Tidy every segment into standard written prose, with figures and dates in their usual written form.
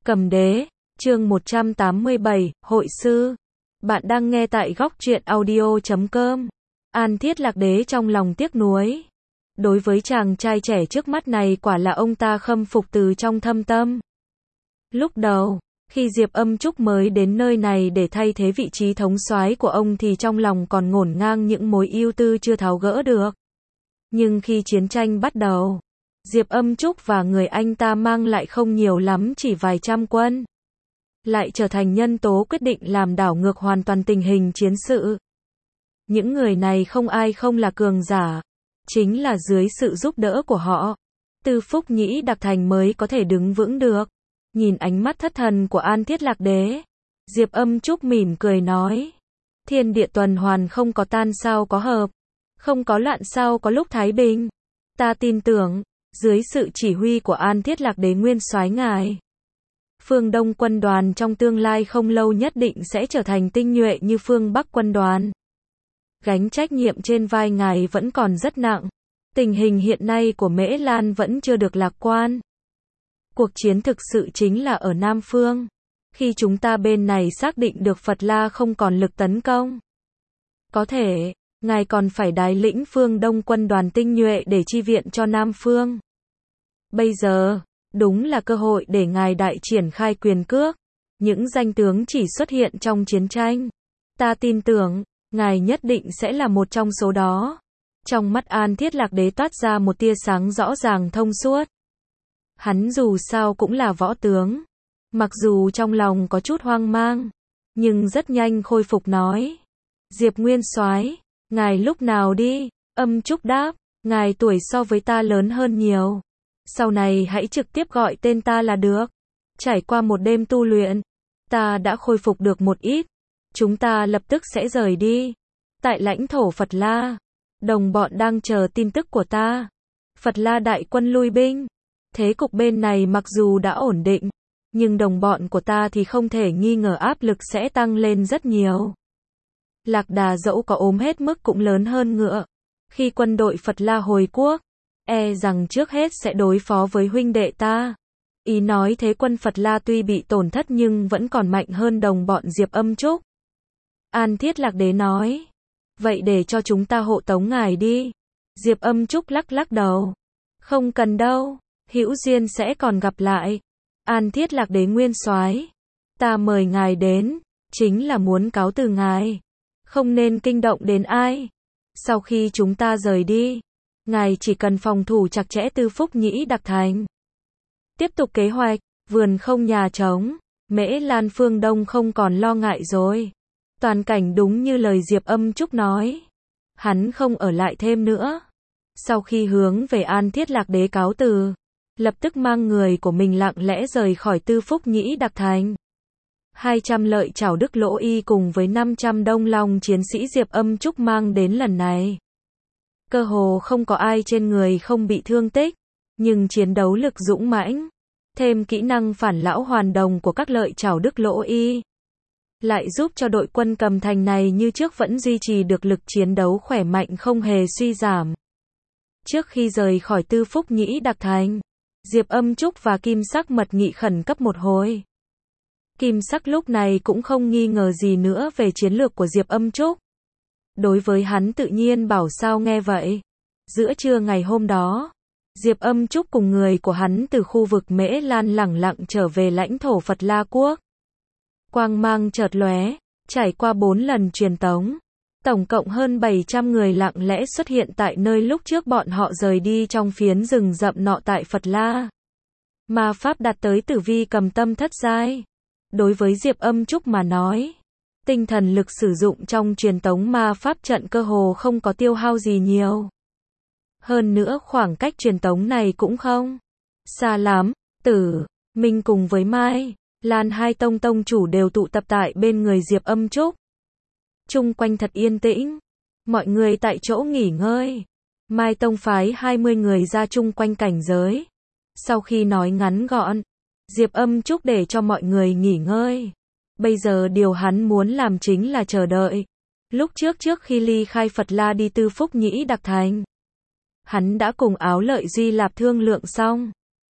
Cầm đế, chương 187, hội sư. Bạn đang nghe tại góc truyện audio.com. An Thiết Lạc Đế trong lòng tiếc nuối. Đối với chàng trai trẻ trước mắt này quả là ông ta khâm phục từ trong thâm tâm. Lúc đầu, khi Diệp Âm Trúc mới đến nơi này để thay thế vị trí thống soái của ông thì trong lòng còn ngổn ngang những mối ưu tư chưa tháo gỡ được. Nhưng khi chiến tranh bắt đầu, Diệp Âm Trúc và người anh ta mang lại không nhiều lắm, chỉ vài trăm quân, lại trở thành nhân tố quyết định làm đảo ngược hoàn toàn tình hình chiến sự. Những người này không ai không là cường giả, chính là dưới sự giúp đỡ của họ, Tư Phúc Nhĩ Đặc Thành mới có thể đứng vững được. Nhìn ánh mắt thất thần của An Thiết Lạc Đế, Diệp Âm Trúc mỉm cười nói: thiên địa tuần hoàn không có tan sao có hợp, không có loạn sao có lúc thái bình. Ta tin tưởng, dưới sự chỉ huy của An Thiết Lạc Đế nguyên soái ngài, phương Đông quân đoàn trong tương lai không lâu nhất định sẽ trở thành tinh nhuệ như phương Bắc quân đoàn. Gánh trách nhiệm trên vai ngài vẫn còn rất nặng. Tình hình hiện nay của Mễ Lan vẫn chưa được lạc quan. Cuộc chiến thực sự chính là ở Nam Phương. Khi chúng ta bên này xác định được Phật La không còn lực tấn công, có thể, ngài còn phải đái lĩnh phương Đông quân đoàn tinh nhuệ để chi viện cho Nam Phương. Bây giờ, đúng là cơ hội để ngài đại triển khai quyền cước. Những danh tướng chỉ xuất hiện trong chiến tranh. Ta tin tưởng, ngài nhất định sẽ là một trong số đó. Trong mắt An Thiết Lạc Đế toát ra một tia sáng rõ ràng thông suốt. Hắn dù sao cũng là võ tướng. Mặc dù trong lòng có chút hoang mang, nhưng rất nhanh khôi phục nói: Diệp Nguyên soái, ngài lúc nào đi? Âm Trúc đáp: ngài tuổi so với ta lớn hơn nhiều. Sau này hãy trực tiếp gọi tên ta là được. Trải qua một đêm tu luyện, ta đã khôi phục được một ít. Chúng ta lập tức sẽ rời đi. Tại lãnh thổ Phật La, đồng bọn đang chờ tin tức của ta. Phật La đại quân lui binh. Thế cục bên này mặc dù đã ổn định, nhưng đồng bọn của ta thì không thể nghi ngờ áp lực sẽ tăng lên rất nhiều. Lạc Đà dẫu có ốm hết mức cũng lớn hơn ngựa. Khi quân đội Phật La hồi quốc, e rằng trước hết sẽ đối phó với huynh đệ ta. Ý nói thế quân Phật La tuy bị tổn thất nhưng vẫn còn mạnh hơn đồng bọn Diệp Âm Trúc. An Thiết Lạc Đế nói: vậy để cho chúng ta hộ tống ngài đi. Diệp Âm Trúc lắc lắc đầu: không cần đâu, hữu duyên sẽ còn gặp lại. An Thiết Lạc Đế nguyên soái, ta mời ngài đến, chính là muốn cáo từ ngài, không nên kinh động đến ai. Sau khi chúng ta rời đi, ngài chỉ cần phòng thủ chặt chẽ Tư Phúc Nhĩ Đặc Thành. Tiếp tục kế hoạch, vườn không nhà trống, Mễ Lan phương Đông không còn lo ngại rồi. Toàn cảnh đúng như lời Diệp Âm Trúc nói. Hắn không ở lại thêm nữa. Sau khi hướng về An Thiết Lạc Đế cáo từ, lập tức mang người của mình lặng lẽ rời khỏi Tư Phúc Nhĩ Đặc Thành. 200 lợi chảo Đức Lỗ Y cùng với 500 Đông Long chiến sĩ Diệp Âm Trúc mang đến lần này, cơ hồ không có ai trên người không bị thương tích, nhưng chiến đấu lực dũng mãnh, thêm kỹ năng phản lão hoàn đồng của các lợi chảo Đức Lỗ Y, lại giúp cho đội quân cầm thành này như trước vẫn duy trì được lực chiến đấu khỏe mạnh không hề suy giảm. Trước khi rời khỏi Tư Phúc Nhĩ Đặc Thành, Diệp Âm Trúc và Kim Sắc mật nghị khẩn cấp một hồi. Kim Sắc lúc này cũng không nghi ngờ gì nữa về chiến lược của Diệp Âm Trúc. Đối với hắn tự nhiên bảo sao nghe vậy. Giữa trưa ngày hôm đó, Diệp Âm Trúc cùng người của hắn từ khu vực Mễ Lan lẳng lặng trở về lãnh thổ Phật La Quốc. Quang mang chợt lóe, trải qua 4 lần truyền tống, tổng cộng hơn 700 người lặng lẽ xuất hiện tại nơi lúc trước bọn họ rời đi trong phiến rừng rậm nọ tại Phật La. Ma pháp đạt tới tử vi cầm tâm thất giai. Đối với Diệp Âm Trúc mà nói, tinh thần lực sử dụng trong truyền tống ma pháp trận cơ hồ không có tiêu hao gì nhiều. Hơn nữa khoảng cách truyền tống này cũng không xa lắm. Tử Minh cùng với Mai Lan hai tông tông chủ đều tụ tập tại bên người Diệp Âm Trúc. Chung quanh thật yên tĩnh, mọi người tại chỗ nghỉ ngơi. Mai tông phái 20 người ra chung quanh cảnh giới. Sau khi nói ngắn gọn, Diệp Âm Trúc để cho mọi người nghỉ ngơi. Bây giờ điều hắn muốn làm chính là chờ đợi. Lúc trước khi ly khai Phật La đi Tư Phúc Nhĩ Đặc Thành, hắn đã cùng Áo Lợi Duy Lạp thương lượng xong.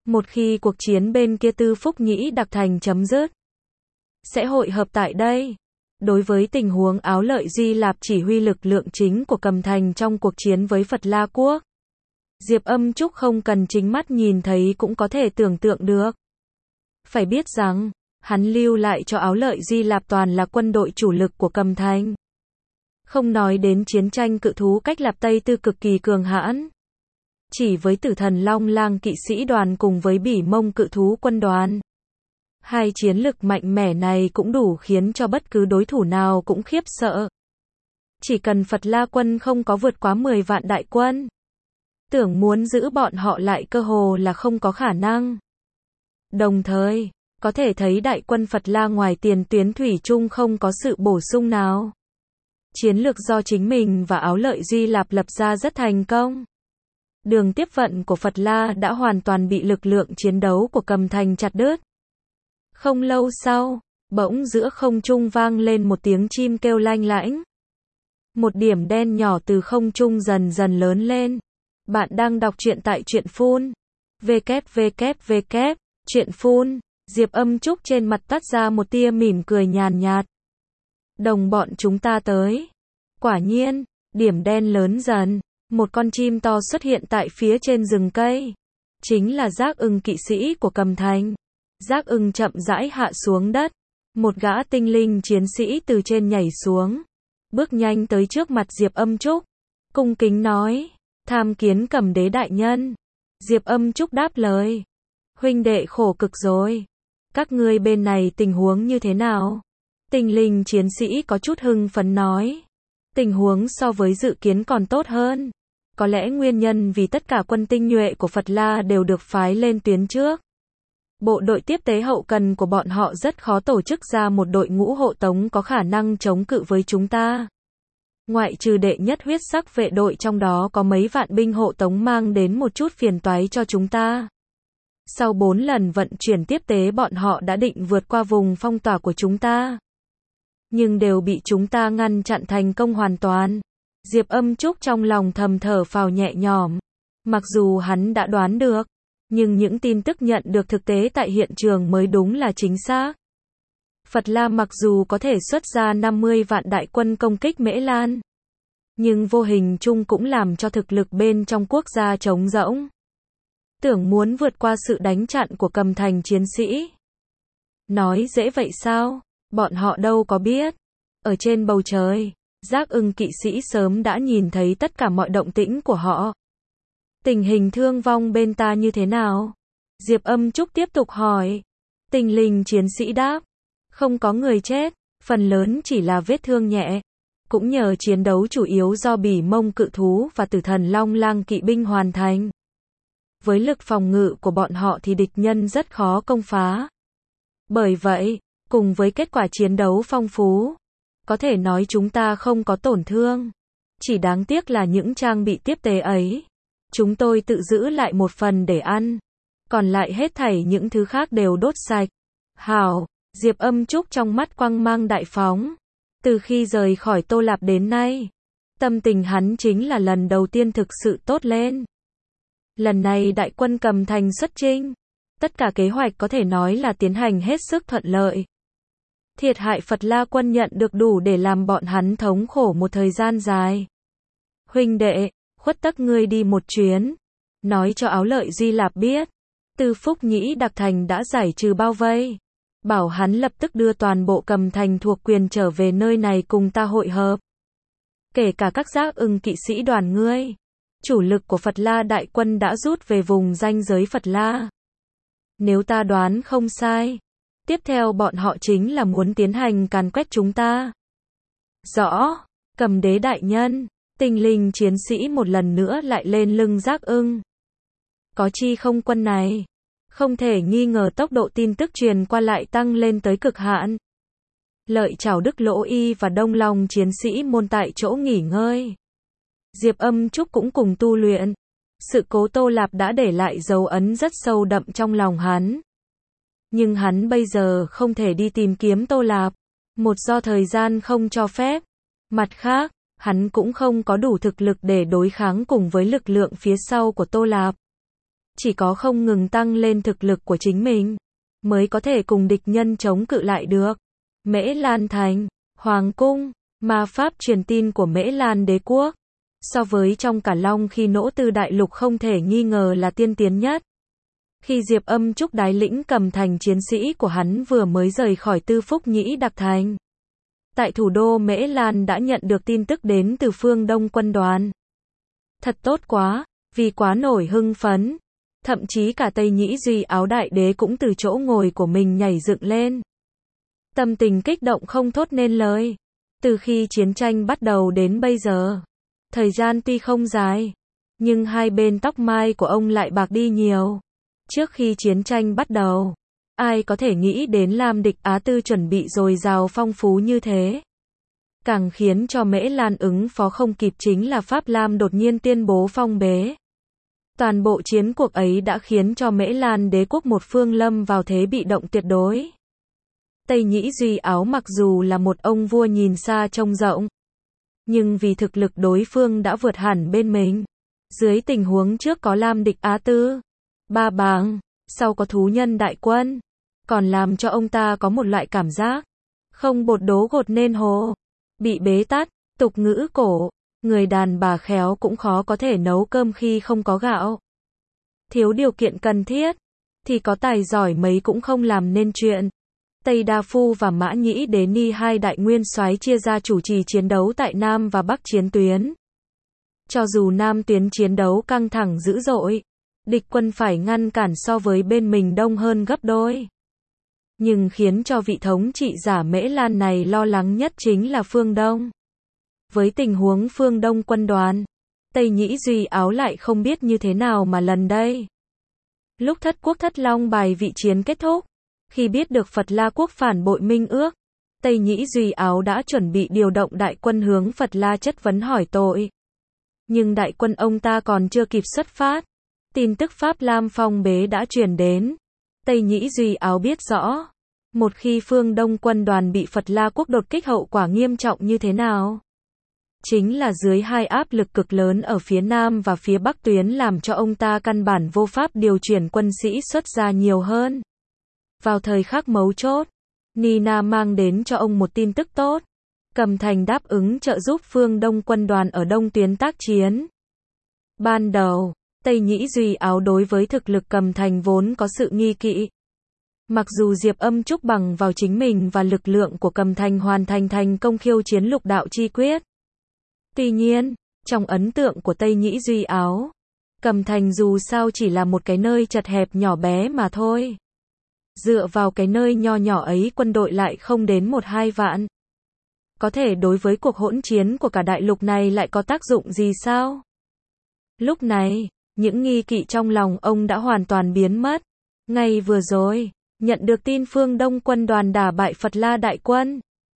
Một khi cuộc chiến bên kia Tư Phúc Nhĩ Đặc Thành chấm dứt, sẽ hội hợp tại đây. Đối với tình huống Áo Lợi Duy Lạp chỉ huy lực lượng chính của Cầm Thành trong cuộc chiến với Phật La Quốc, Diệp Âm Trúc không cần chính mắt nhìn thấy cũng có thể tưởng tượng được. Phải biết rằng, hắn lưu lại cho Áo Lợi Duy Lạp toàn là quân đội chủ lực của Cầm Thành. Không nói đến chiến tranh cự thú cách Lạp Tây Tư cực kỳ cường hãn. Chỉ với Tử Thần Long Lang kỵ sĩ đoàn cùng với Bỉ Mông cự thú quân đoàn, hai chiến lực mạnh mẽ này cũng đủ khiến cho bất cứ đối thủ nào cũng khiếp sợ. Chỉ cần Phật La quân không có vượt quá 10 vạn đại quân, tưởng muốn giữ bọn họ lại cơ hồ là không có khả năng. Đồng thời, có thể thấy đại quân Phật La ngoài tiền tuyến thủy chung không có sự bổ sung nào. Chiến lược do chính mình và Áo Lợi Duy Lạp lập ra rất thành công. Đường tiếp vận của Phật La đã hoàn toàn bị lực lượng chiến đấu của Cầm Thành chặt đứt. Không lâu sau, bỗng giữa không trung vang lên một tiếng chim kêu lanh lảnh. Một điểm đen nhỏ từ không trung dần dần lớn lên. Bạn đang đọc truyện tại Truyện Phun. www. Truyện Phun. Diệp Âm Trúc trên mặt toát ra một tia mỉm cười nhàn nhạt. Đồng bọn chúng ta tới. Quả nhiên, điểm đen lớn dần. Một con chim to xuất hiện tại phía trên rừng cây. Chính là Giác Ưng kỵ sĩ của Cầm Thành. Giác Ưng chậm rãi hạ xuống đất. Một gã tinh linh chiến sĩ từ trên nhảy xuống. Bước nhanh tới trước mặt Diệp Âm Trúc. Cung kính nói. Tham kiến Cầm Đế đại nhân. Diệp Âm Trúc đáp lời. Huynh đệ khổ cực rồi. Các ngươi bên này tình huống như thế nào? Tinh linh chiến sĩ có chút hưng phấn nói. Tình huống so với dự kiến còn tốt hơn. Có lẽ nguyên nhân vì tất cả quân tinh nhuệ của Phật La đều được phái lên tuyến trước. Bộ đội tiếp tế hậu cần của bọn họ rất khó tổ chức ra một đội ngũ hộ tống có khả năng chống cự với chúng ta. Ngoại trừ đệ nhất huyết sắc vệ đội trong đó có mấy vạn binh hộ tống mang đến một chút phiền toái cho chúng ta. Sau 4 lần vận chuyển tiếp tế bọn họ đã định vượt qua vùng phong tỏa của chúng ta. Nhưng đều bị chúng ta ngăn chặn thành công hoàn toàn. Diệp Âm Trúc trong lòng thầm thở phào nhẹ nhõm. Mặc dù hắn đã đoán được, nhưng những tin tức nhận được thực tế tại hiện trường mới đúng là chính xác. Phật La mặc dù có thể xuất ra 50 vạn đại quân công kích Mễ Lan, nhưng vô hình chung cũng làm cho thực lực bên trong quốc gia trống rỗng. Tưởng muốn vượt qua sự đánh chặn của Cầm Thành chiến sĩ. Nói dễ vậy sao? Bọn họ đâu có biết. Ở trên bầu trời, Giác Ưng kỵ sĩ sớm đã nhìn thấy tất cả mọi động tĩnh của họ. Tình hình thương vong bên ta như thế nào? Diệp Âm Trúc tiếp tục hỏi. Tinh linh chiến sĩ đáp. Không có người chết, phần lớn chỉ là vết thương nhẹ. Cũng nhờ chiến đấu chủ yếu do Bỉ Mông cự thú và Tử Thần Long Lang kỵ binh hoàn thành. Với lực phòng ngự của bọn họ thì địch nhân rất khó công phá. Bởi vậy, cùng với kết quả chiến đấu phong phú, có thể nói chúng ta không có tổn thương. Chỉ đáng tiếc là những trang bị tiếp tế ấy, chúng tôi tự giữ lại một phần để ăn. Còn lại hết thảy những thứ khác đều đốt sạch. Hảo, Diệp Âm Trúc trong mắt quang mang đại phóng. Từ khi rời khỏi Tô Lạp đến nay, tâm tình hắn chính là lần đầu tiên thực sự tốt lên. Lần này đại quân Cầm Thành xuất chinh. Tất cả kế hoạch có thể nói là tiến hành hết sức thuận lợi. Thiệt hại Phật La quân nhận được đủ để làm bọn hắn thống khổ một thời gian dài. Huynh đệ, khuất tất ngươi đi một chuyến. Nói cho Áo Lợi Duy Lạp biết. Tư Phúc Nhĩ Đặc Thành đã giải trừ bao vây. Bảo hắn lập tức đưa toàn bộ Cầm Thành thuộc quyền trở về nơi này cùng ta hội hợp. Kể cả các Giác Ưng kỵ sĩ đoàn ngươi. Chủ lực của Phật La đại quân đã rút về vùng ranh giới Phật La. Nếu ta đoán không sai, tiếp theo bọn họ chính là muốn tiến hành càn quét chúng ta. Rõ, Cầm Đế đại nhân, tinh linh chiến sĩ một lần nữa lại lên lưng Giác Ưng. Có chi không quân này, không thể nghi ngờ tốc độ tin tức truyền qua lại tăng lên tới cực hạn. Lợi Chảo Đức Lỗ Y và Đông Long chiến sĩ môn tại chỗ nghỉ ngơi. Diệp Âm Trúc cũng cùng tu luyện. Sự cố Tô Lạp đã để lại dấu ấn rất sâu đậm trong lòng hắn. Nhưng hắn bây giờ không thể đi tìm kiếm Tô Lạp. Một do thời gian không cho phép. Mặt khác, hắn cũng không có đủ thực lực để đối kháng cùng với lực lượng phía sau của Tô Lạp. Chỉ có không ngừng tăng lên thực lực của chính mình, mới có thể cùng địch nhân chống cự lại được. Mễ Lan Thành, Hoàng Cung, ma pháp truyền tin của Mễ Lan đế quốc. So với trong cả Long khi nỗ tư đại lục không thể nghi ngờ là tiên tiến nhất. Khi Diệp Âm Trúc đái lĩnh cầm thành chiến sĩ của hắn vừa mới rời khỏi Tư Phúc Nhĩ Đặc Thành. Tại thủ đô Mễ Lan đã nhận được tin tức đến từ phương Đông quân đoàn. Thật tốt quá, vì quá nổi hưng phấn. Thậm chí cả Tây Nhĩ Duy Áo đại đế cũng từ chỗ ngồi của mình nhảy dựng lên. Tâm tình kích động không thốt nên lời. Từ khi chiến tranh bắt đầu đến bây giờ, thời gian tuy không dài, nhưng hai bên tóc mai của ông lại bạc đi nhiều. Trước khi chiến tranh bắt đầu, ai có thể nghĩ đến Lam Địch Á Tư chuẩn bị dồi dào phong phú như thế. Càng khiến cho Mễ Lan ứng phó không kịp chính là Pháp Lam đột nhiên tuyên bố phong bế. Toàn bộ chiến cuộc ấy đã khiến cho Mễ Lan đế quốc một phương lâm vào thế bị động tuyệt đối. Tây Nhĩ Duy Áo mặc dù là một ông vua nhìn xa trông rộng, nhưng vì thực lực đối phương đã vượt hẳn bên mình. Dưới tình huống trước có Lam Địch Á Tư, Ba Bàng, sau có thú nhân đại quân, còn làm cho ông ta có một loại cảm giác không bột đố gột nên hồ, bị bế tắc. Tục ngữ cổ, người đàn bà khéo cũng khó có thể nấu cơm khi không có gạo. Thiếu điều kiện cần thiết, thì có tài giỏi mấy cũng không làm nên chuyện. Tây Đa Phu và Mã Nhĩ Đế Ni hai đại nguyên soái chia ra chủ trì chiến đấu tại Nam và Bắc chiến tuyến. Cho dù Nam tuyến chiến đấu căng thẳng dữ dội, địch quân phải ngăn cản so với bên mình đông hơn gấp đôi. Nhưng khiến cho vị thống trị giả Mễ Lan này lo lắng nhất chính là phương Đông. Với tình huống phương Đông quân đoàn, Tây Nhĩ Duy Áo lại không biết như thế nào mà lần đây. Lúc Thất Quốc Thất Long bài vị chiến kết thúc, khi biết được Phật La quốc phản bội minh ước, Tây Nhĩ Duy Áo đã chuẩn bị điều động đại quân hướng Phật La chất vấn hỏi tội. Nhưng đại quân ông ta còn chưa kịp xuất phát, tin tức Pháp Lam phong bế đã truyền đến. Tây Nhĩ Duy Áo biết rõ, một khi phương Đông quân đoàn bị Phật La quốc đột kích hậu quả nghiêm trọng như thế nào. Chính là dưới hai áp lực cực lớn ở phía Nam và phía Bắc tuyến làm cho ông ta căn bản vô pháp điều chuyển quân sĩ xuất ra nhiều hơn. Vào thời khắc mấu chốt, Nina mang đến cho ông một tin tức tốt. Cầm Thành đáp ứng trợ giúp phương Đông quân đoàn ở đông tuyến tác chiến. Ban đầu, Tây Nhĩ Duy Áo đối với thực lực Cầm Thành vốn có sự nghi kỵ. Mặc dù Diệp Âm Trúc bằng vào chính mình và lực lượng của Cầm Thành hoàn thành thành công khiêu chiến lục đạo chi quyết. Tuy nhiên, trong ấn tượng của Tây Nhĩ Duy Áo, Cầm Thành dù sao chỉ là một cái nơi chật hẹp nhỏ bé mà thôi. Dựa vào cái nơi nho nhỏ ấy quân đội lại không đến 1-2 vạn. Có thể đối với cuộc hỗn chiến của cả đại lục này lại có tác dụng gì sao? Lúc này, những nghi kỵ trong lòng ông đã hoàn toàn biến mất. Ngay vừa rồi, nhận được tin phương Đông quân đoàn đả bại Phật La đại quân.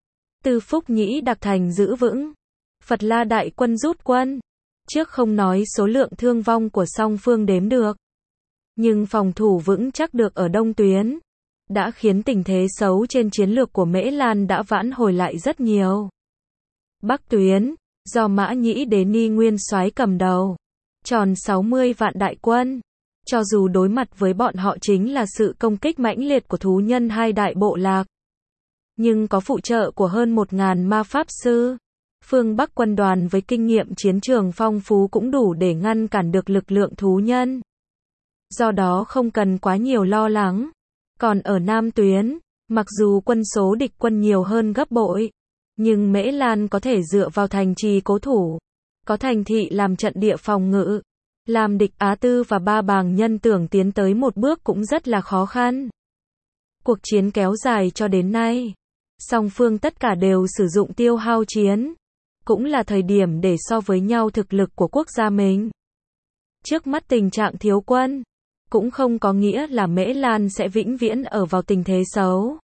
Tư Phúc Nhĩ Đặc Thành giữ vững. Phật La đại quân rút quân. Trước không nói số lượng thương vong của song phương đếm được, nhưng phòng thủ vững chắc được ở đông tuyến, đã khiến tình thế xấu trên chiến lược của Mễ Lan đã vãn hồi lại rất nhiều. Bắc tuyến, do Mã Nhĩ Đế Ni nguyên soái cầm đầu, tròn 60 vạn đại quân. Cho dù đối mặt với bọn họ chính là sự công kích mãnh liệt của thú nhân hai đại bộ lạc, nhưng có phụ trợ của hơn 1.000 ma pháp sư, phương Bắc quân đoàn với kinh nghiệm chiến trường phong phú cũng đủ để ngăn cản được lực lượng thú nhân. Do đó không cần quá nhiều lo lắng. Còn ở Nam tuyến, mặc dù quân số địch quân nhiều hơn gấp bội, nhưng Mễ Lan có thể dựa vào thành trì cố thủ, có thành thị làm trận địa phòng ngự, làm địch Á Tư và Ba Bàng nhân tưởng tiến tới một bước cũng rất là khó khăn. Cuộc chiến kéo dài cho đến nay, song phương tất cả đều sử dụng tiêu hao chiến, cũng là thời điểm để so với nhau thực lực của quốc gia mình. Trước mắt tình trạng thiếu quân, cũng không có nghĩa là Mễ Lan sẽ vĩnh viễn ở vào tình thế xấu.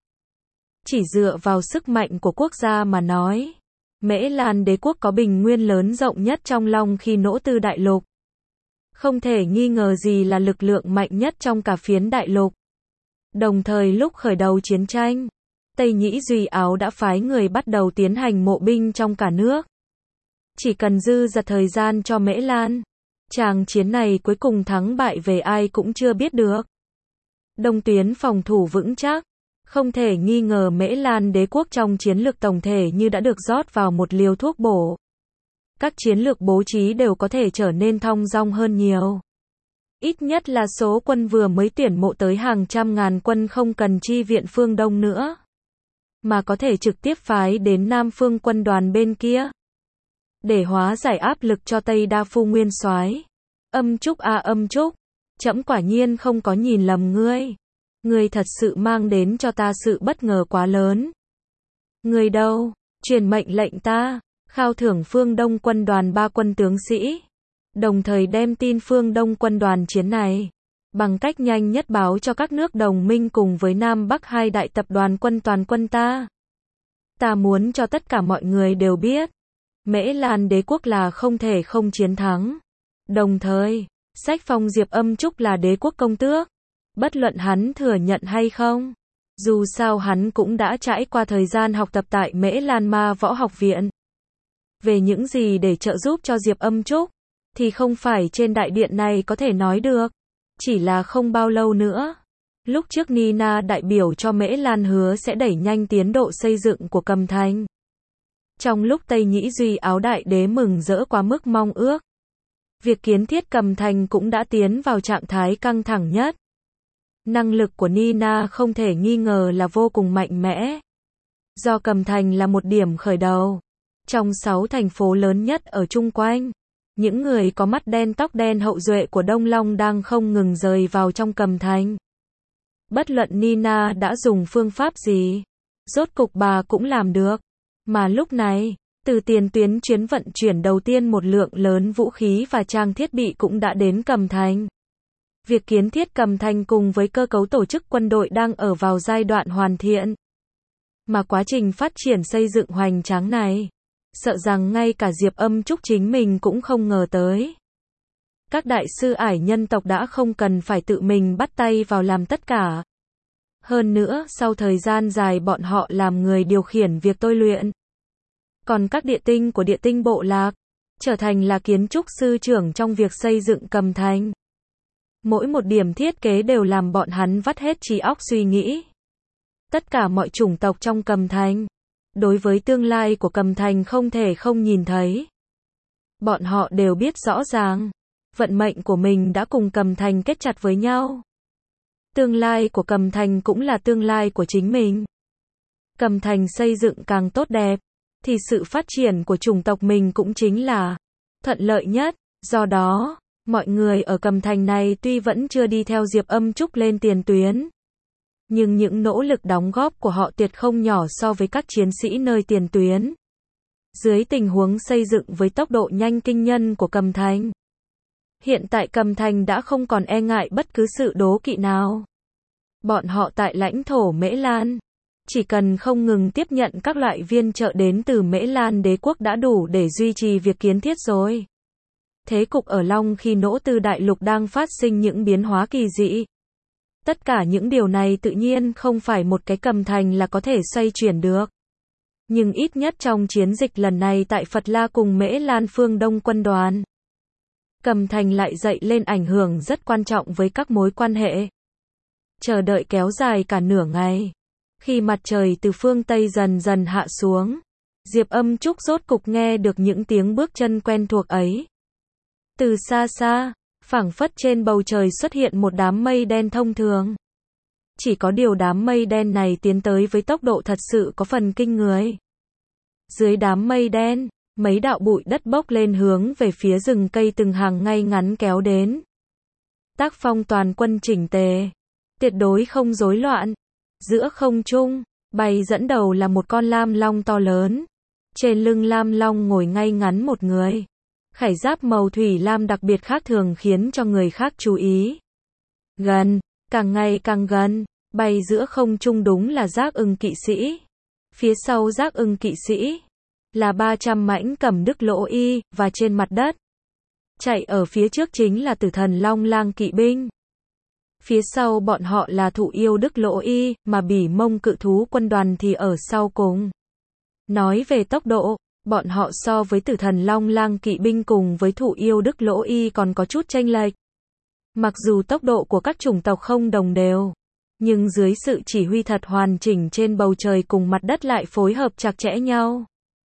Chỉ dựa vào sức mạnh của quốc gia mà nói, Mễ Lan đế quốc có bình nguyên lớn rộng nhất trong Long khi nỗ tư đại lục. Không thể nghi ngờ gì là lực lượng mạnh nhất trong cả phiến đại lục. Đồng thời lúc khởi đầu chiến tranh, Tây Nhĩ Duy Áo đã phái người bắt đầu tiến hành mộ binh trong cả nước. Chỉ cần dư dật thời gian cho Mễ Lan, Tràng chiến này cuối cùng thắng bại về ai cũng chưa biết được. Đông tuyến phòng thủ vững chắc. Không thể nghi ngờ Mễ Lan đế quốc trong chiến lược tổng thể như đã được rót vào một liều thuốc bổ. Các chiến lược bố trí đều có thể trở nên thong dong hơn nhiều. Ít nhất là số quân vừa mới tuyển mộ tới hàng trăm ngàn quân không cần chi viện phương Đông nữa, mà có thể trực tiếp phái đến Nam phương quân đoàn bên kia, để hóa giải áp lực cho Tây Đa Phu nguyên soái. Âm Trúc a Âm Trúc, trẫm quả nhiên không có nhìn lầm ngươi. Ngươi thật sự mang đến cho ta sự bất ngờ quá lớn. Ngươi đâu? Truyền mệnh lệnh ta, khao thưởng phương Đông quân đoàn 3 quân tướng sĩ. Đồng thời đem tin phương Đông quân đoàn chiến này, bằng cách nhanh nhất báo cho các nước đồng minh cùng với Nam Bắc 2 đại tập đoàn quân toàn quân ta. Ta muốn cho tất cả mọi người đều biết, Mễ Lan đế quốc là không thể không chiến thắng. Đồng thời, sách phong Diệp Âm Trúc là đế quốc công tước. Bất luận hắn thừa nhận hay không, dù sao hắn cũng đã trải qua thời gian học tập tại Mễ Lan Ma Võ Học Viện. Về những gì để trợ giúp cho Diệp Âm Trúc, thì không phải trên đại điện này có thể nói được. Chỉ là không bao lâu nữa. Lúc trước Nina đại biểu cho Mễ Lan hứa sẽ đẩy nhanh tiến độ xây dựng của Cầm Thành. Trong lúc Tây Nhĩ Duy Áo Đại Đế mừng rỡ quá mức mong ước, việc kiến thiết Cầm Thành cũng đã tiến vào trạng thái căng thẳng nhất. Năng lực của Nina không thể nghi ngờ là vô cùng mạnh mẽ. Do Cầm Thành là một điểm khởi đầu trong 6 thành phố lớn nhất ở chung quanh, những người có mắt đen tóc đen hậu duệ của Đông Long đang không ngừng rời vào trong Cầm Thành. Bất luận Nina đã dùng phương pháp gì, rốt cục bà cũng làm được. Mà lúc này, từ tiền tuyến chuyến vận chuyển đầu tiên một lượng lớn vũ khí và trang thiết bị cũng đã đến Cầm Thành. Việc kiến thiết Cầm Thành cùng với cơ cấu tổ chức quân đội đang ở vào giai đoạn hoàn thiện. Mà quá trình phát triển xây dựng hoành tráng này, sợ rằng ngay cả Diệp Âm Trúc chính mình cũng không ngờ tới. Các đại sư ải nhân tộc đã không cần phải tự mình bắt tay vào làm tất cả. Hơn nữa, sau thời gian dài bọn họ làm người điều khiển việc tôi luyện. Còn các địa tinh của địa tinh bộ lạc, trở thành là kiến trúc sư trưởng trong việc xây dựng Cầm Thành. Mỗi một điểm thiết kế đều làm bọn hắn vắt hết trí óc suy nghĩ. Tất cả mọi chủng tộc trong Cầm Thành, đối với tương lai của Cầm Thành không thể không nhìn thấy. Bọn họ đều biết rõ ràng, vận mệnh của mình đã cùng Cầm Thành kết chặt với nhau. Tương lai của Cầm Thành cũng là tương lai của chính mình. Cầm Thành xây dựng càng tốt đẹp, thì sự phát triển của chủng tộc mình cũng chính là thuận lợi nhất. Do đó, mọi người ở Cầm Thành này tuy vẫn chưa đi theo Diệp Âm Trúc lên tiền tuyến, nhưng những nỗ lực đóng góp của họ tuyệt không nhỏ so với các chiến sĩ nơi tiền tuyến. Dưới tình huống xây dựng với tốc độ nhanh kinh nhân của Cầm Thành, hiện tại Cầm Thành đã không còn e ngại bất cứ sự đố kỵ nào. Bọn họ tại lãnh thổ Mễ Lan, chỉ cần không ngừng tiếp nhận các loại viên trợ đến từ Mễ Lan đế quốc đã đủ để duy trì việc kiến thiết rồi. Thế cục ở Long Khi Nỗ Tư đại lục đang phát sinh những biến hóa kỳ dị. Tất cả những điều này tự nhiên không phải một cái Cầm Thành là có thể xoay chuyển được. Nhưng ít nhất trong chiến dịch lần này tại Phật La cùng Mễ Lan phương Đông quân đoàn, Cầm Thành lại dậy lên ảnh hưởng rất quan trọng với các mối quan hệ. Chờ đợi kéo dài cả nửa ngày. Khi mặt trời từ phương Tây dần dần hạ xuống, Diệp Âm Trúc rốt cục nghe được những tiếng bước chân quen thuộc ấy. Từ xa xa, phảng phất trên bầu trời xuất hiện một đám mây đen thông thường. Chỉ có điều đám mây đen này tiến tới với tốc độ thật sự có phần kinh người. Dưới đám mây đen, mấy đạo bụi đất bốc lên hướng về phía rừng cây từng hàng ngay ngắn kéo đến. Tác phong toàn quân chỉnh tề, tuyệt đối không rối loạn. Giữa không trung, bay dẫn đầu là một con lam long to lớn. Trên lưng lam long ngồi ngay ngắn một người. Khải giáp màu thủy lam đặc biệt khác thường khiến cho người khác chú ý. Gần, càng ngày càng gần, bay giữa không trung đúng là Giác Ưng kỵ sĩ. Phía sau Giác Ưng kỵ sĩ là 300 mãnh cầm đức lỗ y, và trên mặt đất chạy ở phía trước chính là Tử Thần Long Lang kỵ binh. Phía sau bọn họ là Thụ Yêu Đức Lỗ Y, mà Bỉ Mông Cự Thú quân đoàn thì ở sau cùng. Nói về tốc độ, Bọn họ so với Tử Thần Long Lang kỵ binh cùng với Thụ Yêu Đức Lỗ Y còn có chút chênh lệch. Mặc dù tốc độ của các chủng tộc không đồng đều, nhưng dưới sự chỉ huy thật hoàn chỉnh trên bầu trời cùng mặt đất lại phối hợp chặt chẽ nhau.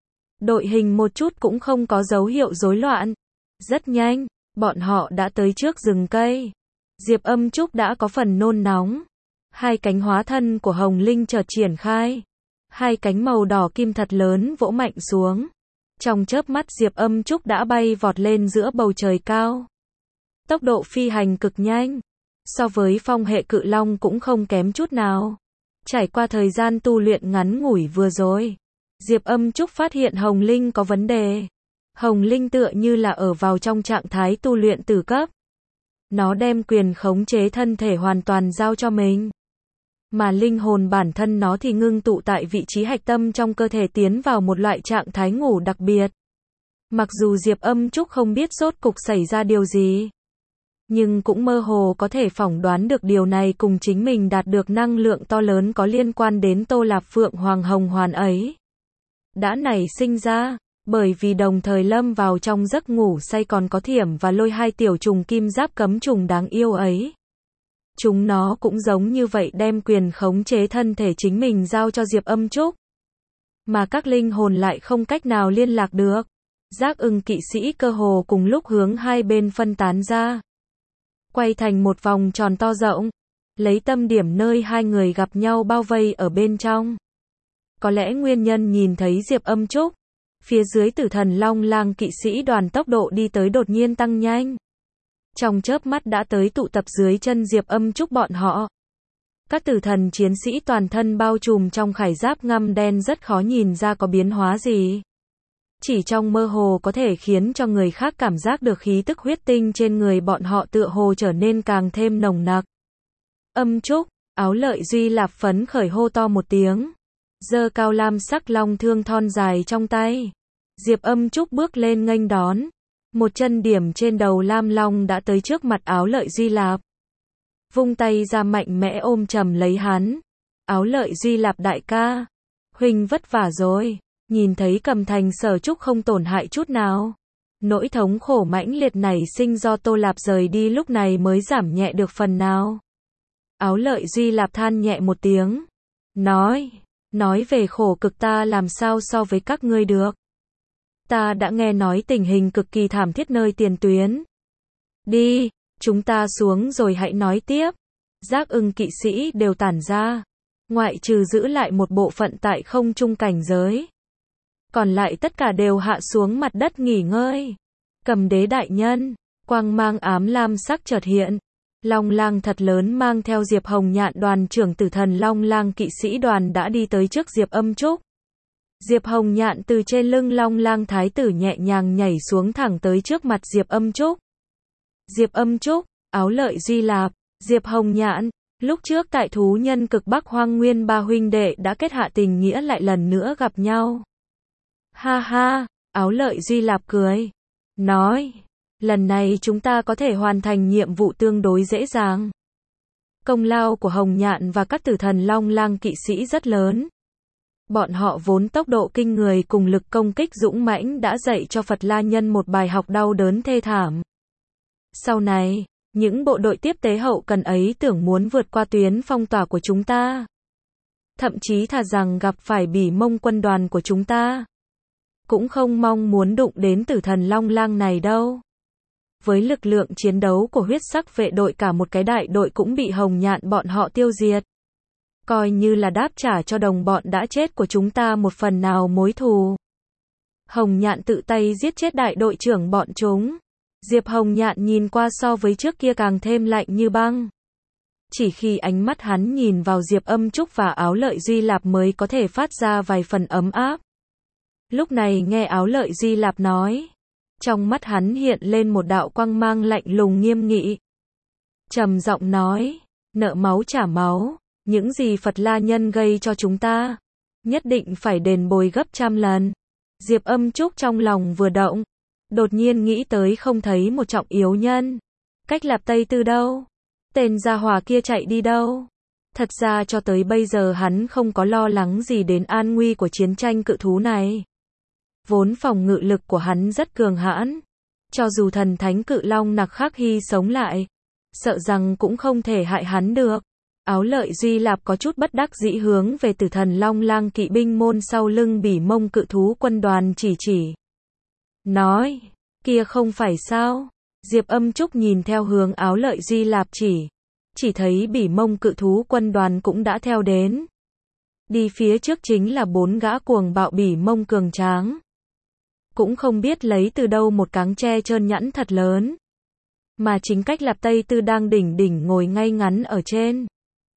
Đội hình một chút cũng không có dấu hiệu rối loạn. Rất nhanh, bọn họ đã tới trước rừng cây. Diệp Âm Trúc đã có phần nôn nóng. Hai cánh hóa thân của Hồng Linh chợt triển khai. Hai cánh màu đỏ kim thật lớn vỗ mạnh xuống. Trong chớp mắt Diệp Âm Trúc đã bay vọt lên giữa bầu trời cao. Tốc độ phi hành cực nhanh. So với phong hệ cự long cũng không kém chút nào. Trải qua thời gian tu luyện ngắn ngủi vừa rồi, Diệp Âm Trúc phát hiện Hồng Linh có vấn đề. Hồng Linh tựa như là ở vào trong trạng thái tu luyện tử cấp. Nó đem quyền khống chế thân thể hoàn toàn giao cho mình. Mà linh hồn bản thân nó thì ngưng tụ tại vị trí hạch tâm trong cơ thể tiến vào một loại trạng thái ngủ đặc biệt. Mặc dù Diệp Âm Trúc không biết rốt cục xảy ra điều gì, nhưng cũng mơ hồ có thể phỏng đoán được điều này cùng chính mình đạt được năng lượng to lớn có liên quan đến Tô Lạp Phượng Hoàng Hồng Hoàn ấy. Đã nảy sinh ra, bởi vì đồng thời lâm vào trong giấc ngủ say còn có Thiểm và Lôi, hai tiểu trùng kim giáp cấm trùng đáng yêu ấy. Chúng nó cũng giống như vậy đem quyền khống chế thân thể chính mình giao cho Diệp Âm Trúc. Mà các linh hồn lại không cách nào liên lạc được. Giác Ưng kỵ sĩ cơ hồ cùng lúc hướng hai bên phân tán ra. Quay thành một vòng tròn to rộng. Lấy tâm điểm nơi hai người gặp nhau bao vây ở bên trong. Có lẽ nguyên nhân nhìn thấy Diệp Âm Trúc. Phía dưới Tử Thần Long Lang kỵ sĩ đoàn tốc độ đi tới đột nhiên tăng nhanh. Trong chớp mắt đã tới tụ tập dưới chân Diệp Âm Trúc bọn họ. Các tử thần chiến sĩ toàn thân bao trùm trong khải giáp ngăm đen rất khó nhìn ra có biến hóa gì. Chỉ trong mơ hồ có thể khiến cho người khác cảm giác được khí tức huyết tinh trên người bọn họ tựa hồ trở nên càng thêm nồng nặc. Âm Trúc, Áo Lợi Duy Lạp phấn khởi hô to một tiếng. Giơ cao lam sắc long thương thon dài trong tay. Diệp Âm Trúc bước lên nghênh đón. Một chân điểm trên đầu lam long đã tới trước mặt Áo Lợi Duy Lạp. Vung tay ra mạnh mẽ ôm chầm lấy hắn. Áo Lợi Duy Lạp đại ca. Huynh vất vả rồi. Nhìn thấy Cầm Thành Sở Trúc không tổn hại chút nào. Nỗi thống khổ mãnh liệt nảy sinh do Tô Lạp rời đi lúc này mới giảm nhẹ được phần nào. Áo Lợi Duy Lạp than nhẹ một tiếng. Nói về khổ cực ta làm sao so với các ngươi được. Ta đã nghe nói tình hình cực kỳ thảm thiết nơi tiền tuyến. Đi, chúng ta xuống rồi hãy nói tiếp. Giác Ưng kỵ sĩ đều tản ra. Ngoại trừ giữ lại một bộ phận tại không trung cảnh giới. Còn lại tất cả đều hạ xuống mặt đất nghỉ ngơi. Cầm đế đại nhân, quang mang ám lam sắc chợt hiện. Long lang thật lớn mang theo Diệp Hồng Nhạn đoàn trưởng Tử Thần Long Lang kỵ sĩ đoàn đã đi tới trước Diệp Âm Trúc. Diệp Hồng Nhạn từ trên lưng Long Lang thái tử nhẹ nhàng nhảy xuống thẳng tới trước mặt Diệp Âm Trúc. Diệp Âm Trúc, Áo Lợi Duy Lạp, Diệp Hồng Nhạn, lúc trước tại thú nhân cực Bắc Hoang Nguyên ba huynh đệ đã kết hạ tình nghĩa lại lần nữa gặp nhau. Ha ha, Áo Lợi Duy Lạp cười. Nói, lần này chúng ta có thể hoàn thành nhiệm vụ tương đối dễ dàng. Công lao của Hồng Nhạn và các Tử Thần Long Lang kỵ sĩ rất lớn. Bọn họ vốn tốc độ kinh người cùng lực công kích dũng mãnh đã dạy cho Phật La Nhân một bài học đau đớn thê thảm. Sau này, những bộ đội tiếp tế hậu cần ấy tưởng muốn vượt qua tuyến phong tỏa của chúng ta. Thậm chí thà rằng gặp phải Bỉ Mông quân đoàn của chúng ta. Cũng không mong muốn đụng đến Tử Thần Long Lang này đâu. Với lực lượng chiến đấu của huyết sắc vệ đội cả một cái đại đội cũng bị Hồng Nhạn bọn họ tiêu diệt. Coi như là đáp trả cho đồng bọn đã chết của chúng ta một phần nào mối thù. Hồng Nhạn tự tay giết chết đại đội trưởng bọn chúng. Diệp Hồng Nhạn nhìn qua so với trước kia càng thêm lạnh như băng. Chỉ khi ánh mắt hắn nhìn vào Diệp Âm Trúc và Áo Lợi Duy Lạp mới có thể phát ra vài phần ấm áp. Lúc này nghe Áo Lợi Duy Lạp nói. Trong mắt hắn hiện lên một đạo quang mang lạnh lùng nghiêm nghị. Trầm giọng nói, nợ máu trả máu. Những gì Phật La Nhân gây cho chúng ta, nhất định phải đền bồi gấp trăm lần. Diệp Âm Trúc trong lòng vừa động, đột nhiên nghĩ tới không thấy một trọng yếu nhân. Cách Lạp Tây Tư đâu? Tên gia hỏa kia chạy đi đâu? Thật ra cho tới bây giờ hắn không có lo lắng gì đến an nguy của chiến tranh cự thú này. Vốn phòng ngự lực của hắn rất cường hãn. Cho dù thần thánh cự long Nặc Khắc Hy sống lại, sợ rằng cũng không thể hại hắn được. Áo Lợi Duy Lạp có chút bất đắc dĩ hướng về Tử Thần Long Lang kỵ binh môn sau lưng Bỉ Mông cự thú quân đoàn chỉ. Nói, kia không phải sao? Diệp Âm Trúc nhìn theo hướng Áo Lợi Duy Lạp chỉ thấy Bỉ Mông cự thú quân đoàn cũng đã theo đến. Đi phía trước chính là 4 gã cuồng bạo Bỉ Mông cường tráng. Cũng không biết lấy từ đâu một cáng tre trơn nhẵn thật lớn. Mà chính Cách Lạp Tây Tư đang đỉnh ngồi ngay ngắn ở trên.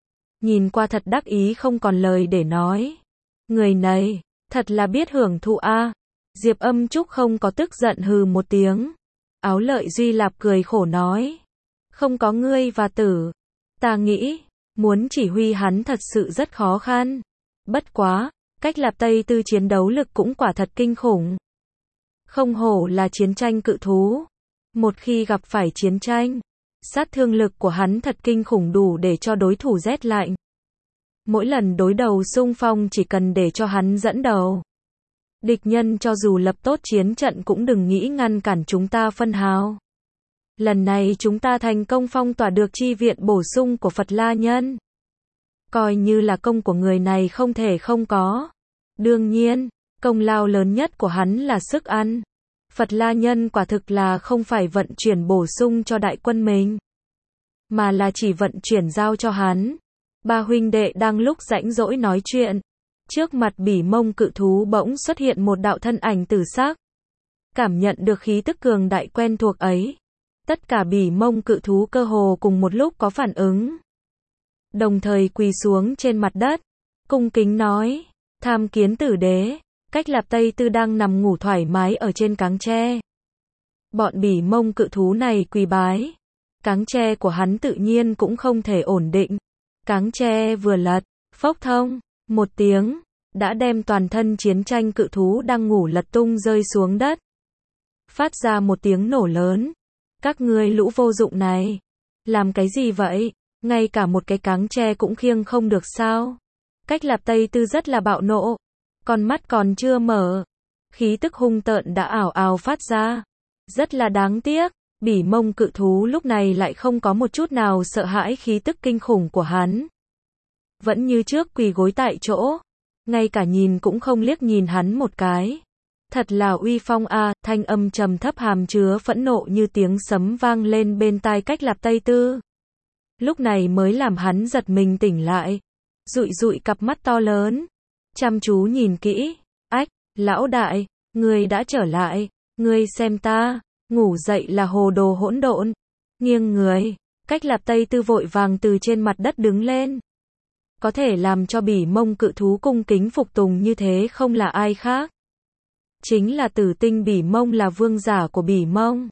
Nhìn qua thật đắc ý không còn lời để nói. Người này, thật là biết hưởng thụ a. Diệp Âm Trúc không có tức giận hừ một tiếng. Áo Lợi Duy Lạp cười khổ nói. Không có ngươi và tử. Ta nghĩ, muốn chỉ huy hắn thật sự rất khó khăn. Bất quá, Cách Lạp Tây Tư chiến đấu lực cũng quả thật kinh khủng. Không hổ là chiến tranh cự thú. Một khi gặp phải chiến tranh, sát thương lực của hắn thật kinh khủng đủ để cho đối thủ rét lạnh. Mỗi lần đối đầu xung phong chỉ cần để cho hắn dẫn đầu. Địch nhân cho dù lập tốt chiến trận cũng đừng nghĩ ngăn cản chúng ta phân hào. Lần này chúng ta thành công phong tỏa được chi viện bổ sung của Phật La Nhân. Coi như là công của người này không thể không có. Đương nhiên, công lao lớn nhất của hắn là sức ăn. Phật La Nhân quả thực là không phải vận chuyển bổ sung cho đại quân mình, mà là chỉ vận chuyển giao cho hắn. Ba huynh đệ đang lúc rãnh rỗi nói chuyện. Trước mặt Bỉ Mông cự thú bỗng xuất hiện một đạo thân ảnh tử sắc. Cảm nhận được khí tức cường đại quen thuộc ấy. Tất cả Bỉ Mông cự thú cơ hồ cùng một lúc có phản ứng. Đồng thời quỳ xuống trên mặt đất. Cung kính nói. Tham kiến tử đế. Cách Lạp Tây Tư đang nằm ngủ thoải mái ở trên cáng tre. Bọn Bỉ Mông cự thú này quỳ bái. Cáng tre của hắn tự nhiên cũng không thể ổn định. Cáng tre vừa lật, phốc thông, một tiếng, đã đem toàn thân chiến tranh cự thú đang ngủ lật tung rơi xuống đất. Phát ra một tiếng nổ lớn. Các ngươi lũ vô dụng này. Làm cái gì vậy? Ngay cả một cái cáng tre cũng khiêng không được sao? Cách Lạp Tây Tư rất là bạo nộ. Con mắt còn chưa mở. Khí tức hung tợn đã ảo ảo phát ra. Rất là đáng tiếc. Bỉ Mông cự thú lúc này lại không có một chút nào sợ hãi khí tức kinh khủng của hắn. Vẫn như trước quỳ gối tại chỗ. Ngay cả nhìn cũng không liếc nhìn hắn một cái. Thật là uy phong a. Thanh âm trầm thấp hàm chứa phẫn nộ như tiếng sấm vang lên bên tai Cách Lạp Tây Tư. Lúc này mới làm hắn giật mình tỉnh lại. Dụi cặp mắt to lớn. Chăm chú nhìn kỹ. Ách, lão đại, ngươi đã trở lại. Ngươi xem ta. Ngủ dậy là hồ đồ hỗn độn. Nghiêng người. Cách Lạp Tây Tư vội vàng từ trên mặt đất đứng lên. Có thể làm cho Bỉ Mông cự thú cung kính phục tùng như thế không là ai khác. Chính là Tử Tinh Bỉ Mông, là vương giả của Bỉ Mông.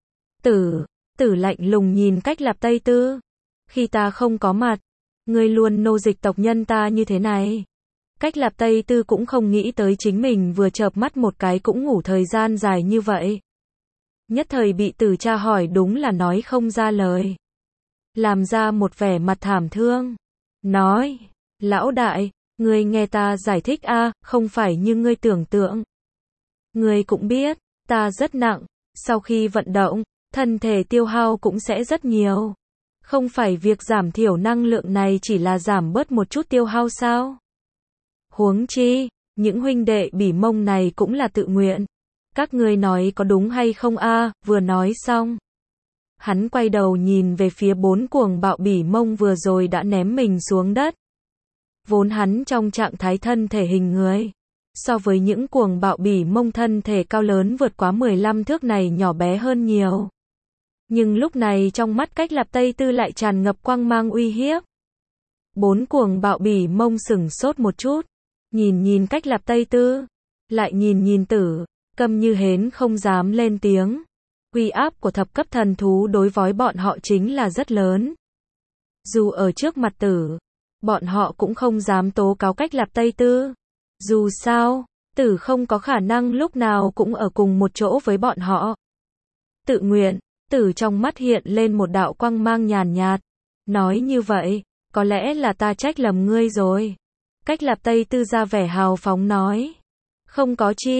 Tử lạnh lùng nhìn Cách Lạp Tây Tư. Khi ta không có mặt, ngươi luôn nô dịch tộc nhân ta như thế này. Cách Lạp Tây Tư cũng không nghĩ tới chính mình vừa chợp mắt một cái cũng ngủ thời gian dài như vậy. Nhất thời bị Tử tra hỏi đúng là nói không ra lời. Làm ra một vẻ mặt thảm thương. Nói, lão đại, ngươi nghe ta giải thích a, không phải như ngươi tưởng tượng. Ngươi cũng biết, ta rất nặng, sau khi vận động, thân thể tiêu hao cũng sẽ rất nhiều. Không phải việc giảm thiểu năng lượng này chỉ là giảm bớt một chút tiêu hao sao? Huống chi, những huynh đệ Bỉ Mông này cũng là tự nguyện. Các ngươi nói có đúng hay không a? Vừa nói xong, hắn quay đầu nhìn về phía 4 cuồng bạo Bỉ Mông vừa rồi đã ném mình xuống đất. Vốn hắn trong trạng thái thân thể hình người, so với những cuồng bạo Bỉ Mông thân thể cao lớn vượt quá 15 thước này nhỏ bé hơn nhiều. Nhưng lúc này trong mắt Cách Lạp Tây Tư lại tràn ngập quang mang uy hiếp. 4 cuồng bạo Bỉ Mông sửng sốt một chút, nhìn Cách Lạp Tây Tư, lại nhìn Tử, câm như hến không dám lên tiếng. Uy áp của thập cấp thần thú đối với bọn họ chính là rất lớn. Dù ở trước mặt Tử, bọn họ cũng không dám tố cáo Cách Lạp Tây Tư. Dù sao, Tử không có khả năng lúc nào cũng ở cùng một chỗ với bọn họ. Tự nguyện, Tử trong mắt hiện lên một đạo quang mang nhàn nhạt. Nói như vậy, có lẽ là ta trách lầm ngươi rồi. Cách Lạp Tây Tư ra vẻ hào phóng nói. Không có chi,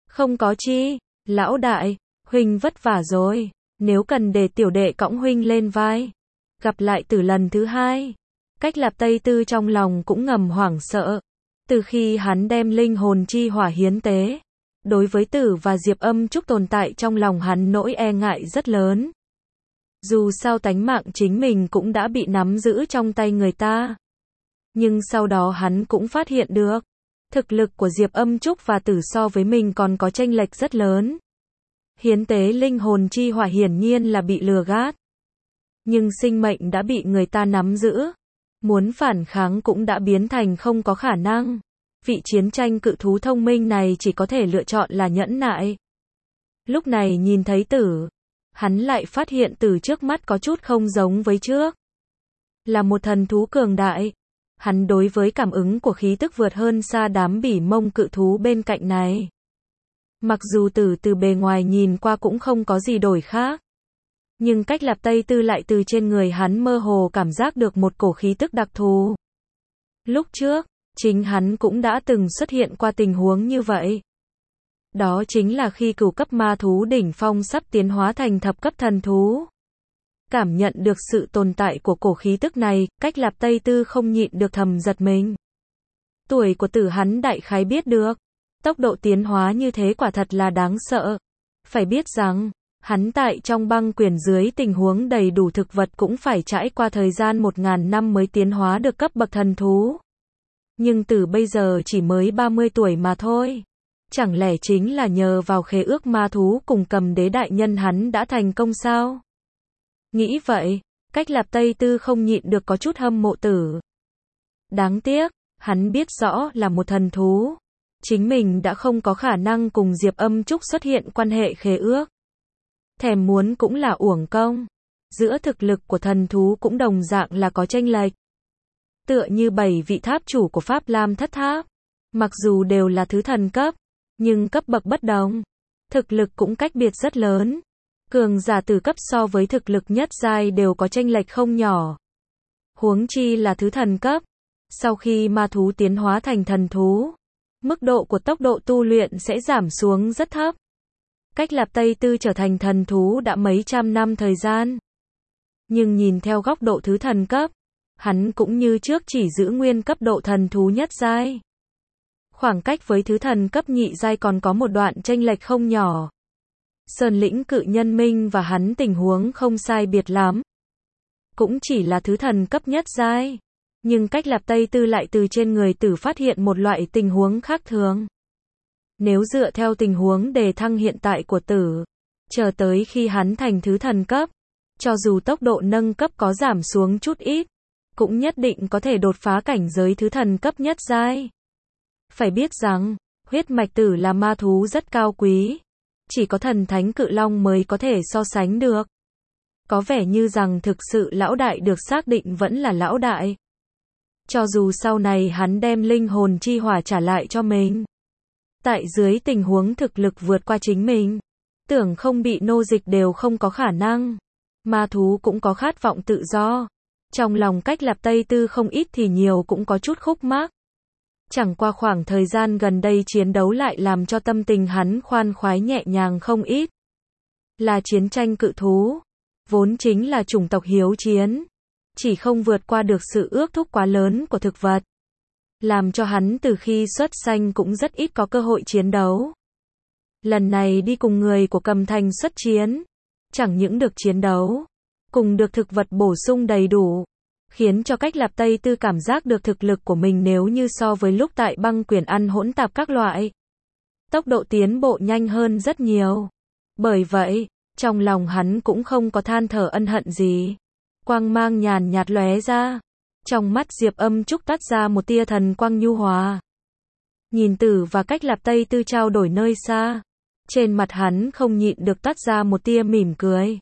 Không có chi, lão đại, huynh vất vả rồi, nếu cần để tiểu đệ cõng huynh lên vai. Gặp lại Tử lần thứ hai, Cách Lạp Tây Tư trong lòng cũng ngầm hoảng sợ. Từ khi hắn đem linh hồn chi hỏa hiến tế, đối với Tử và Diệp Âm Trúc tồn tại trong lòng hắn nỗi e ngại rất lớn. Dù sao tánh mạng chính mình cũng đã bị nắm giữ trong tay người ta. Nhưng sau đó hắn cũng phát hiện được, thực lực của Diệp Âm Trúc và Tử so với mình còn có chênh lệch rất lớn. Hiến tế linh hồn chi hỏa hiển nhiên là bị lừa gạt. Nhưng sinh mệnh đã bị người ta nắm giữ. Muốn phản kháng cũng đã biến thành không có khả năng. Vị chiến tranh cự thú thông minh này chỉ có thể lựa chọn là nhẫn nại. Lúc này nhìn thấy Tử, hắn lại phát hiện Tử trước mắt có chút không giống với trước. Là một thần thú cường đại. Hắn đối với cảm ứng của khí tức vượt hơn xa đám bỉ mông cự thú bên cạnh này. Mặc dù Tử từ bề ngoài nhìn qua cũng không có gì đổi khác. Nhưng Cách Lạp Tây Tư lại từ trên người hắn mơ hồ cảm giác được một cổ khí tức đặc thù. Lúc trước, chính hắn cũng đã từng xuất hiện qua tình huống như vậy. Đó chính là khi cửu cấp ma thú đỉnh phong sắp tiến hóa thành thập cấp thần thú. Cảm nhận được sự tồn tại của cổ khí tức này, Cách Lạp Tây Tư không nhịn được thầm giật mình. Tuổi của Tử hắn đại khái biết được. Tốc độ tiến hóa như thế quả thật là đáng sợ. Phải biết rằng, hắn tại trong băng quyển dưới tình huống đầy đủ thực vật cũng phải trải qua thời gian 1000 năm mới tiến hóa được cấp bậc thần thú. Nhưng Tử bây giờ chỉ mới 30 tuổi mà thôi. Chẳng lẽ chính là nhờ vào khế ước ma thú cùng Cầm Đế đại nhân hắn đã thành công sao? Nghĩ vậy, Cách Lạp Tây Tư không nhịn được có chút hâm mộ Tử. Đáng tiếc, hắn biết rõ là một thần thú. Chính mình đã không có khả năng cùng Diệp Âm Trúc xuất hiện quan hệ khế ước. Thèm muốn cũng là uổng công. Giữa thực lực của thần thú cũng đồng dạng là có chênh lệch. Tựa như 7 vị tháp chủ của Pháp Lam Thất Tháp. Mặc dù đều là thứ thần cấp, nhưng cấp bậc bất đồng. Thực lực cũng cách biệt rất lớn. Cường giả từ cấp so với thực lực nhất giai đều có chênh lệch không nhỏ. Huống chi là thứ thần cấp. Sau khi ma thú tiến hóa thành thần thú, mức độ của tốc độ tu luyện sẽ giảm xuống rất thấp. Cách Lạp Tây Tư trở thành thần thú đã mấy trăm năm thời gian. Nhưng nhìn theo góc độ thứ thần cấp, hắn cũng như trước chỉ giữ nguyên cấp độ thần thú nhất giai. Khoảng cách với thứ thần cấp nhị giai còn có một đoạn chênh lệch không nhỏ. Sơn lĩnh cự nhân minh và hắn tình huống không sai biệt lắm. Cũng chỉ là thứ thần cấp nhất giai. Nhưng Cách Lạp Tây Tư lại từ trên người Tử phát hiện một loại tình huống khác thường. Nếu dựa theo tình huống đề thăng hiện tại của Tử, chờ tới khi hắn thành thứ thần cấp, cho dù tốc độ nâng cấp có giảm xuống chút ít, cũng nhất định có thể đột phá cảnh giới thứ thần cấp nhất giai. Phải biết rằng, huyết mạch Tử là ma thú rất cao quý. Chỉ có thần thánh cự long mới có thể so sánh được. Có vẻ như rằng thực sự lão đại được xác định vẫn là lão đại. Cho dù sau này hắn đem linh hồn chi hỏa trả lại cho mình. Tại dưới tình huống thực lực vượt qua chính mình, tưởng không bị nô dịch đều không có khả năng. Ma thú cũng có khát vọng tự do. Trong lòng Cách Lạp Tây Tư không ít thì nhiều cũng có chút khúc mắc. Chẳng qua khoảng thời gian gần đây chiến đấu lại làm cho tâm tình hắn khoan khoái nhẹ nhàng không ít. Là chiến tranh cự thú, vốn chính là chủng tộc hiếu chiến, chỉ không vượt qua được sự ước thúc quá lớn của thực vật. Làm cho hắn từ khi xuất sanh cũng rất ít có cơ hội chiến đấu. Lần này đi cùng người của Cầm Thành xuất chiến, chẳng những được chiến đấu, cùng được thực vật bổ sung đầy đủ, khiến cho Cách Lạp Tây Tư cảm giác được thực lực của mình nếu như so với lúc tại băng quyển ăn hỗn tạp các loại. Tốc độ tiến bộ nhanh hơn rất nhiều. Bởi vậy, trong lòng hắn cũng không có than thở ân hận gì. Quang mang nhàn nhạt lóe ra. Trong mắt Diệp Âm Trúc toát ra một tia thần quang nhu hòa. Nhìn Tử và Cách Lạp Tây Tư trao đổi nơi xa. Trên mặt hắn không nhịn được toát ra một tia mỉm cười.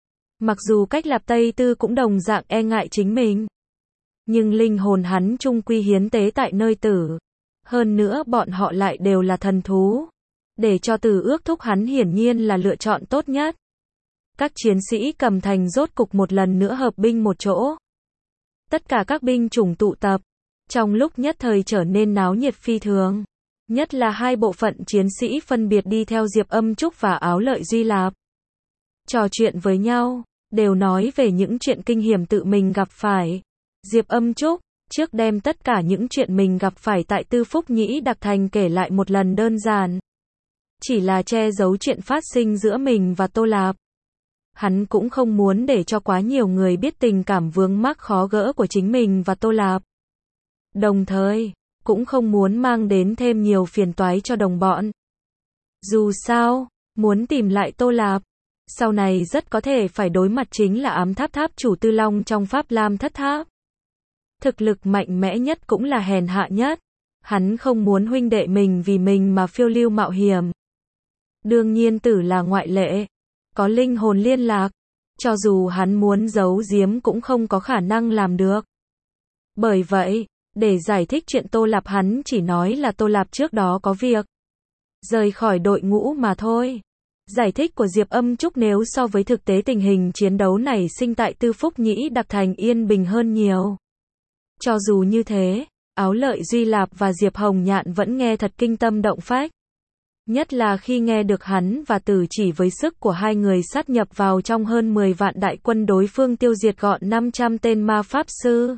Mặc dù Cách Lạp Tây Tư cũng đồng dạng e ngại chính mình. Nhưng linh hồn hắn chung quy hiến tế tại nơi Tử. Hơn nữa bọn họ lại đều là thần thú. Để cho Tử ước thúc hắn hiển nhiên là lựa chọn tốt nhất. Các chiến sĩ Cầm Thành rốt cục một lần nữa hợp binh một chỗ. Tất cả các binh chủng tụ tập. Trong lúc nhất thời trở nên náo nhiệt phi thường. Nhất là hai bộ phận chiến sĩ phân biệt đi theo Diệp Âm Trúc và Áo Lợi Duy Lạp. Trò chuyện với nhau, đều nói về những chuyện kinh hiểm tự mình gặp phải. Diệp Âm Trúc, trước đem tất cả những chuyện mình gặp phải tại Tư Phúc Nhĩ Đặc Thành kể lại một lần đơn giản. Chỉ là che giấu chuyện phát sinh giữa mình và Tô Lạp. Hắn cũng không muốn để cho quá nhiều người biết tình cảm vướng mắc khó gỡ của chính mình và Tô Lạp. Đồng thời, cũng không muốn mang đến thêm nhiều phiền toái cho đồng bọn. Dù sao, muốn tìm lại Tô Lạp, sau này rất có thể phải đối mặt chính là Ám Tháp Tháp chủ Tư Long trong Pháp Lam Thất Tháp. Thực lực mạnh mẽ nhất cũng là hèn hạ nhất. Hắn không muốn huynh đệ mình vì mình mà phiêu lưu mạo hiểm. Đương nhiên Tử là ngoại lệ. Có linh hồn liên lạc. Cho dù hắn muốn giấu giếm cũng không có khả năng làm được. Bởi vậy, để giải thích chuyện Tô Lạp hắn chỉ nói là Tô Lạp trước đó có việc. Rời khỏi đội ngũ mà thôi. Giải thích của Diệp Âm Trúc nếu so với thực tế tình hình chiến đấu nảy sinh tại Tư Phúc Nhĩ Đặc Thành yên bình hơn nhiều. Cho dù như thế, Áo Lợi Duy Lạp và Diệp Hồng Nhạn vẫn nghe thật kinh tâm động phách. Nhất là khi nghe được hắn và Tử chỉ với sức của hai người sát nhập vào trong hơn 10 vạn đại quân đối phương tiêu diệt gọn 500 tên ma pháp sư.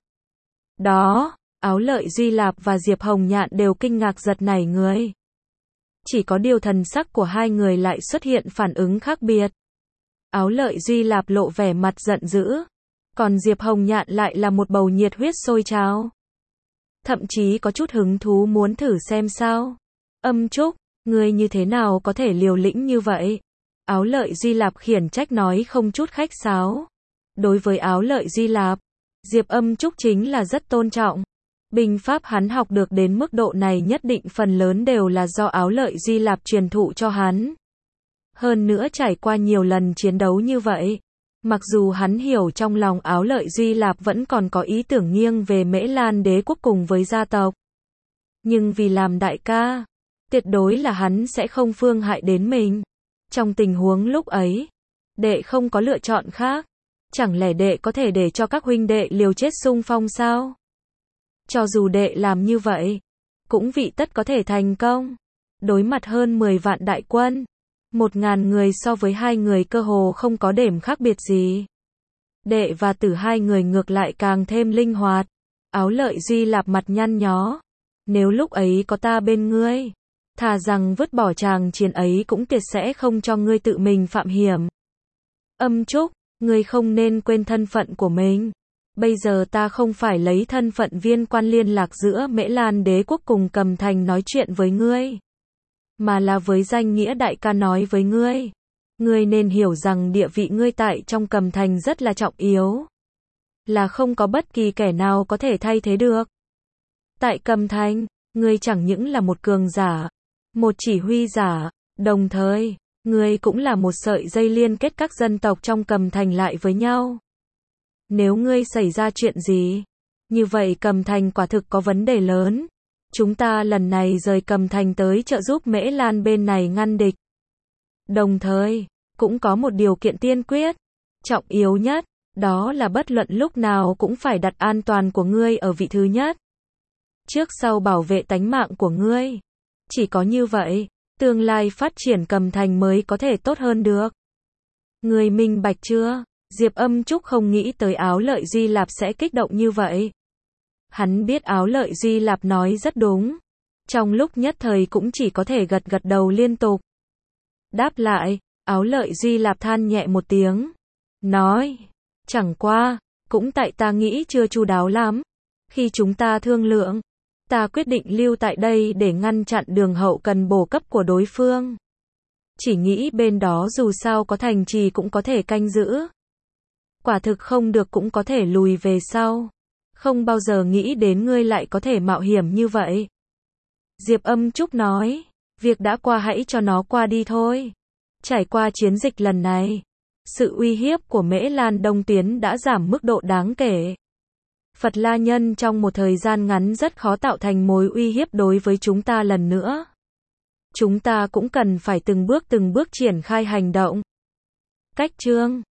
Đó, Áo Lợi Duy Lạp và Diệp Hồng Nhạn đều kinh ngạc giật nảy người. Chỉ có điều thần sắc của hai người lại xuất hiện phản ứng khác biệt. Áo Lợi Duy Lạp lộ vẻ mặt giận dữ. Còn Diệp Hồng Nhạn lại là một bầu nhiệt huyết sôi trào. Thậm chí có chút hứng thú muốn thử xem sao. Âm Trúc, ngươi như thế nào có thể liều lĩnh như vậy? Áo Lợi Duy Lạp khiển trách nói không chút khách sáo. Đối với Áo Lợi Duy Lạp, Diệp Âm Trúc chính là rất tôn trọng. Binh pháp hắn học được đến mức độ này nhất định phần lớn đều là do Áo Lợi Duy Lạp truyền thụ cho hắn. Hơn nữa trải qua nhiều lần chiến đấu như vậy, mặc dù hắn hiểu trong lòng Áo Lợi Duy Lạp vẫn còn có ý tưởng nghiêng về Mễ Lan đế quốc cùng với gia tộc. Nhưng vì làm đại ca, tuyệt đối là hắn sẽ không phương hại đến mình. Trong tình huống lúc ấy, đệ không có lựa chọn khác. Chẳng lẽ đệ có thể để cho các huynh đệ liều chết xung phong sao? Cho dù đệ làm như vậy, cũng vị tất có thể thành công. Đối mặt hơn 10 vạn đại quân, 1000 người so với hai người cơ hồ không có điểm khác biệt gì. Đệ và Tử hai người ngược lại càng thêm linh hoạt. Áo Lợi Duy Lạp mặt nhăn nhó. Nếu lúc ấy có ta bên ngươi, thà rằng vứt bỏ chàng chiến ấy cũng tuyệt sẽ không cho ngươi tự mình phạm hiểm. Âm Trúc, ngươi không nên quên thân phận của mình. Bây giờ ta không phải lấy thân phận viên quan liên lạc giữa Mễ Lan đế quốc cùng Cầm Thành nói chuyện với ngươi, mà là với danh nghĩa đại ca nói với ngươi. Ngươi nên hiểu rằng địa vị ngươi tại trong Cầm Thành rất là trọng yếu. Là không có bất kỳ kẻ nào có thể thay thế được. Tại Cầm Thành, ngươi chẳng những là một cường giả, một chỉ huy giả, đồng thời, ngươi cũng là một sợi dây liên kết các dân tộc trong Cầm Thành lại với nhau. Nếu ngươi xảy ra chuyện gì, như vậy Cầm Thành quả thực có vấn đề lớn. Chúng ta lần này rời Cầm Thành tới trợ giúp Mễ Lan bên này ngăn địch. Đồng thời, cũng có một điều kiện tiên quyết, trọng yếu nhất, đó là bất luận lúc nào cũng phải đặt an toàn của ngươi ở vị thứ nhất. Trước sau bảo vệ tánh mạng của ngươi. Chỉ có như vậy, tương lai phát triển Cầm Thành mới có thể tốt hơn được. Ngươi minh bạch chưa? Diệp Âm Trúc không nghĩ tới Áo Lợi Duy Lạp sẽ kích động như vậy. Hắn biết Áo Lợi Duy Lạp nói rất đúng. Trong lúc nhất thời cũng chỉ có thể gật gật đầu liên tục. Đáp lại, Áo Lợi Duy Lạp than nhẹ một tiếng. Nói, chẳng qua, cũng tại ta nghĩ chưa chu đáo lắm. Khi chúng ta thương lượng, ta quyết định lưu tại đây để ngăn chặn đường hậu cần bổ cấp của đối phương. Chỉ nghĩ bên đó dù sao có thành trì cũng có thể canh giữ. Quả thực không được cũng có thể lùi về sau. Không bao giờ nghĩ đến ngươi lại có thể mạo hiểm như vậy. Diệp Âm Trúc nói, việc đã qua hãy cho nó qua đi thôi. Trải qua chiến dịch lần này, sự uy hiếp của Mễ Lan Đông Tiến đã giảm mức độ đáng kể. Phật La Nhân trong một thời gian ngắn rất khó tạo thành mối uy hiếp đối với chúng ta lần nữa. Chúng ta cũng cần phải từng bước triển khai hành động. Cách chương